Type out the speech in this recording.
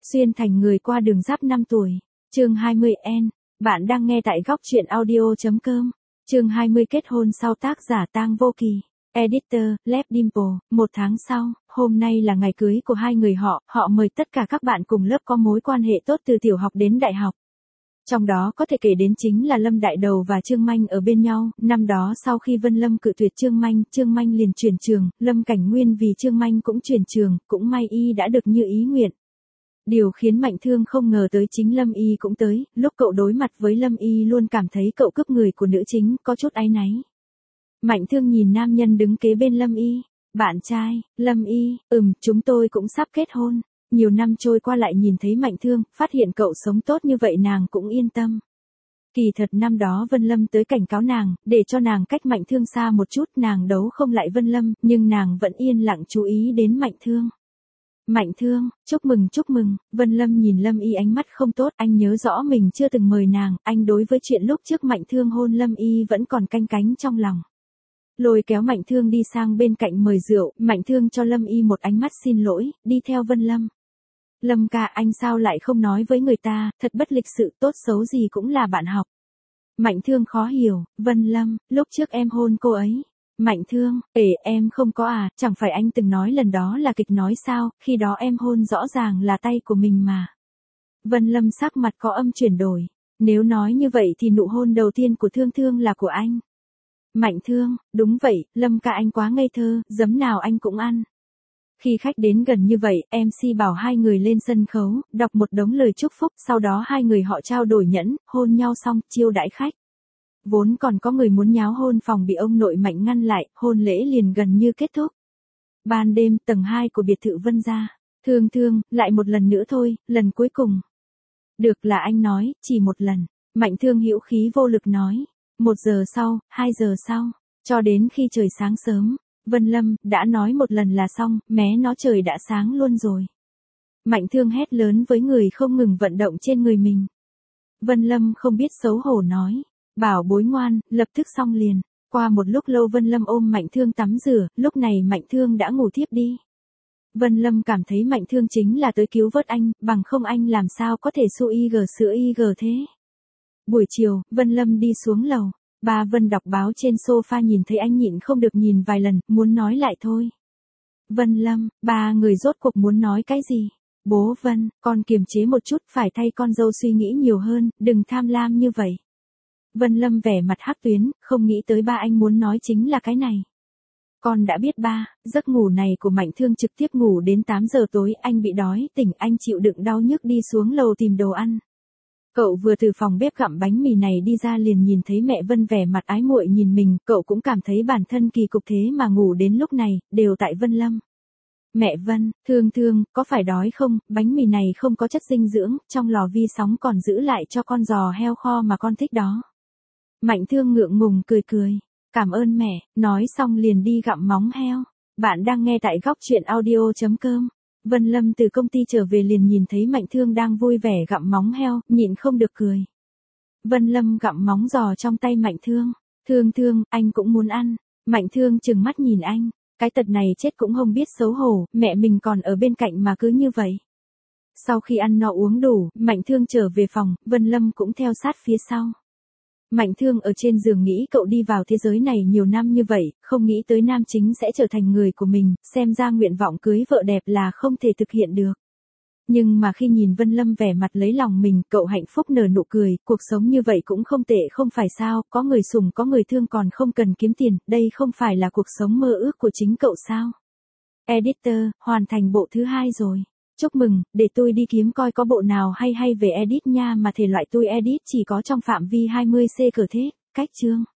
Xuyên thành người qua đường giáp 5 tuổi. Chương 20N. Bạn đang nghe tại góc truyện audio.com. Chương 20 kết hôn sau, tác giả Tang Vô Kỳ. Editor, Lep Dimple. 1 tháng sau, hôm nay là ngày cưới của hai người họ mời tất cả các bạn cùng lớp có mối quan hệ tốt từ tiểu học đến đại học. Trong đó có thể kể đến chính là Lâm Đại Đầu và Trương Manh ở bên nhau. Năm đó sau khi Vân Lâm cự tuyệt Trương Manh liền chuyển trường, Lâm Cảnh Nguyên vì Trương Manh cũng chuyển trường, cũng may y đã được như ý nguyện. Điều khiến Mạnh Thương không ngờ tới chính Lâm Y cũng tới, lúc cậu đối mặt với Lâm Y luôn cảm thấy cậu cướp người của nữ chính, có chút áy náy. Mạnh Thương nhìn nam nhân đứng kế bên Lâm Y. Bạn trai, Lâm Y, chúng tôi cũng sắp kết hôn. Nhiều năm trôi qua lại nhìn thấy Mạnh Thương, phát hiện cậu sống tốt như vậy nàng cũng yên tâm. Kỳ thật năm đó Vân Lâm tới cảnh cáo nàng, để cho nàng cách Mạnh Thương xa một chút, nàng đấu không lại Vân Lâm, nhưng nàng vẫn yên lặng chú ý đến Mạnh Thương. Mạnh Thương, chúc mừng, Vân Lâm nhìn Lâm Y ánh mắt không tốt, anh nhớ rõ mình chưa từng mời nàng, anh đối với chuyện lúc trước Mạnh Thương hôn Lâm Y vẫn còn canh cánh trong lòng. Lôi kéo Mạnh Thương đi sang bên cạnh mời rượu, Mạnh Thương cho Lâm Y một ánh mắt xin lỗi, đi theo Vân Lâm. Lâm ca, anh sao lại không nói với người ta, thật bất lịch sự, tốt xấu gì cũng là bạn học. Mạnh Thương khó hiểu, Vân Lâm, lúc trước em hôn cô ấy. Mạnh Thương, em không có à, chẳng phải anh từng nói lần đó là kịch nói sao, khi đó em hôn rõ ràng là tay của mình mà. Vân Lâm sắc mặt có âm chuyển đổi, nếu nói như vậy thì nụ hôn đầu tiên của Thương là của anh. Mạnh Thương, đúng vậy, Lâm ca anh quá ngây thơ, giấm nào anh cũng ăn. Khi khách đến gần như vậy, MC bảo hai người lên sân khấu, đọc một đống lời chúc phúc, sau đó hai người họ trao đổi nhẫn, hôn nhau xong, chiêu đãi khách. Vốn còn có người muốn nháo hôn phòng bị ông nội Mạnh ngăn lại, hôn lễ liền gần như kết thúc. Ban đêm, tầng 2 của biệt thự Vân gia. Thương, lại một lần nữa thôi, lần cuối cùng. Được, là anh nói, chỉ một lần. Mạnh Thương hữu khí vô lực nói. 1 giờ sau, 2 giờ sau, cho đến khi trời sáng sớm. Vân Lâm, đã nói một lần là xong, mé nó trời đã sáng luôn rồi. Mạnh Thương hét lớn với người không ngừng vận động trên người mình. Vân Lâm không biết xấu hổ nói. Bảo bối ngoan, lập tức xong liền. Qua một lúc lâu Vân Lâm ôm Mạnh Thương tắm rửa, lúc này Mạnh Thương đã ngủ thiếp đi. Vân Lâm cảm thấy Mạnh Thương chính là tới cứu vớt anh, bằng không anh làm sao có thể sữa IG thế. Buổi chiều, Vân Lâm đi xuống lầu. Ba Vân đọc báo trên sofa nhìn thấy anh nhịn không được nhìn vài lần, muốn nói lại thôi. Vân Lâm, ba người rốt cuộc muốn nói cái gì? Bố Vân, con kiềm chế một chút, phải thay con dâu suy nghĩ nhiều hơn, đừng tham lam như vậy. Vân Lâm vẻ mặt hắc tuyến, không nghĩ tới ba anh muốn nói chính là cái này. Con đã biết ba, giấc ngủ này của Mạnh Thương trực tiếp ngủ đến 8 giờ tối, anh bị đói, tỉnh anh chịu đựng đau nhức đi xuống lầu tìm đồ ăn. Cậu vừa từ phòng bếp gặm bánh mì này đi ra liền nhìn thấy mẹ Vân vẻ mặt ái muội nhìn mình, cậu cũng cảm thấy bản thân kỳ cục thế mà ngủ đến lúc này, đều tại Vân Lâm. Mẹ Vân, Thương, có phải đói không, bánh mì này không có chất dinh dưỡng, trong lò vi sóng còn giữ lại cho con giò heo kho mà con thích đó. Mạnh Thương ngượng ngùng cười. Cảm ơn mẹ, nói xong liền đi gặm móng heo. Bạn đang nghe tại góc truyện audio.com. Vân Lâm từ công ty trở về liền nhìn thấy Mạnh Thương đang vui vẻ gặm móng heo, nhịn không được cười. Vân Lâm gặm móng giò trong tay Mạnh Thương. Thương, anh cũng muốn ăn. Mạnh Thương trừng mắt nhìn anh. Cái tật này chết cũng không biết xấu hổ, mẹ mình còn ở bên cạnh mà cứ như vậy. Sau khi ăn no uống đủ, Mạnh Thương trở về phòng, Vân Lâm cũng theo sát phía sau. Mạnh Thương ở trên giường nghĩ cậu đi vào thế giới này nhiều năm như vậy, không nghĩ tới nam chính sẽ trở thành người của mình, xem ra nguyện vọng cưới vợ đẹp là không thể thực hiện được. Nhưng mà khi nhìn Vân Lâm vẻ mặt lấy lòng mình, cậu hạnh phúc nở nụ cười, cuộc sống như vậy cũng không tệ không phải sao, có người sủng có người thương còn không cần kiếm tiền, đây không phải là cuộc sống mơ ước của chính cậu sao. Editor, hoàn thành bộ thứ 2 rồi. Chúc mừng, để tôi đi kiếm coi có bộ nào hay về edit nha, mà thể loại tôi edit chỉ có trong phạm vi 20C cỡ thế, cách chương.